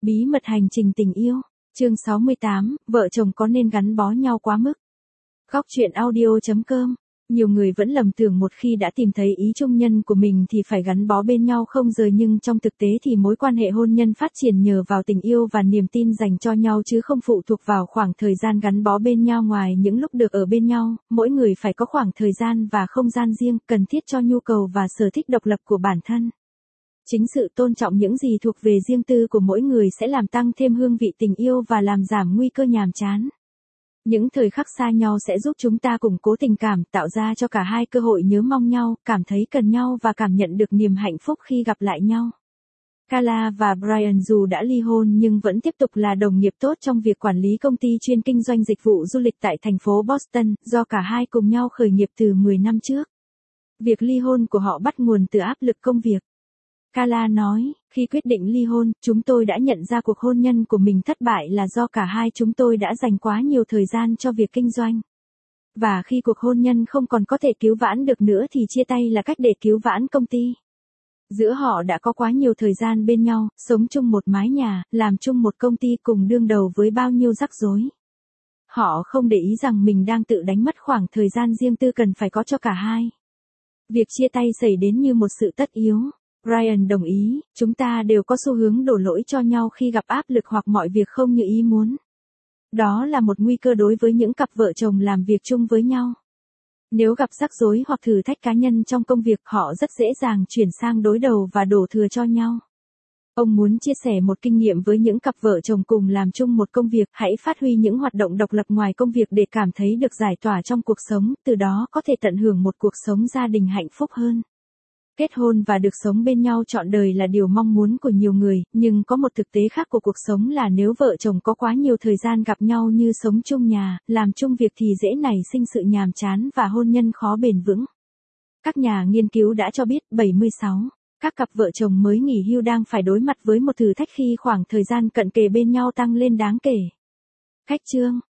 Bí mật hành trình tình yêu. Chương 68, vợ chồng có nên gắn bó nhau quá mức? Góc truyện audio.com. Nhiều người vẫn lầm tưởng một khi đã tìm thấy ý chung nhân của mình thì phải gắn bó bên nhau không rời, nhưng trong thực tế thì mối quan hệ hôn nhân phát triển nhờ vào tình yêu và niềm tin dành cho nhau chứ không phụ thuộc vào khoảng thời gian gắn bó bên nhau. Ngoài những lúc được ở bên nhau, mỗi người phải có khoảng thời gian và không gian riêng, cần thiết cho nhu cầu và sở thích độc lập của bản thân. Chính sự tôn trọng những gì thuộc về riêng tư của mỗi người sẽ làm tăng thêm hương vị tình yêu và làm giảm nguy cơ nhàm chán. Những thời khắc xa nhau sẽ giúp chúng ta củng cố tình cảm, tạo ra cho cả hai cơ hội nhớ mong nhau, cảm thấy cần nhau và cảm nhận được niềm hạnh phúc khi gặp lại nhau. Carla và Brian dù đã ly hôn nhưng vẫn tiếp tục là đồng nghiệp tốt trong việc quản lý công ty chuyên kinh doanh dịch vụ du lịch tại thành phố Boston, do cả hai cùng nhau khởi nghiệp từ 10 năm trước. Việc ly hôn của họ bắt nguồn từ áp lực công việc. Carla nói, khi quyết định ly hôn, chúng tôi đã nhận ra cuộc hôn nhân của mình thất bại là do cả hai chúng tôi đã dành quá nhiều thời gian cho việc kinh doanh. Và khi cuộc hôn nhân không còn có thể cứu vãn được nữa thì chia tay là cách để cứu vãn công ty. Giữa họ đã có quá nhiều thời gian bên nhau, sống chung một mái nhà, làm chung một công ty, cùng đương đầu với bao nhiêu rắc rối. Họ không để ý rằng mình đang tự đánh mất khoảng thời gian riêng tư cần phải có cho cả hai. Việc chia tay xảy đến như một sự tất yếu. Brian đồng ý, chúng ta đều có xu hướng đổ lỗi cho nhau khi gặp áp lực hoặc mọi việc không như ý muốn. Đó là một nguy cơ đối với những cặp vợ chồng làm việc chung với nhau. Nếu gặp rắc rối hoặc thử thách cá nhân trong công việc, họ rất dễ dàng chuyển sang đối đầu và đổ thừa cho nhau. Ông muốn chia sẻ một kinh nghiệm với những cặp vợ chồng cùng làm chung một công việc: hãy phát huy những hoạt động độc lập ngoài công việc để cảm thấy được giải tỏa trong cuộc sống, từ đó có thể tận hưởng một cuộc sống gia đình hạnh phúc hơn. Kết hôn và được sống bên nhau trọn đời là điều mong muốn của nhiều người, nhưng có một thực tế khác của cuộc sống là nếu vợ chồng có quá nhiều thời gian gặp nhau như sống chung nhà, làm chung việc thì dễ nảy sinh sự nhàm chán và hôn nhân khó bền vững. Các nhà nghiên cứu đã cho biết 76. Các cặp vợ chồng mới nghỉ hưu đang phải đối mặt với một thử thách khi khoảng thời gian cận kề bên nhau tăng lên đáng kể. Cách chương.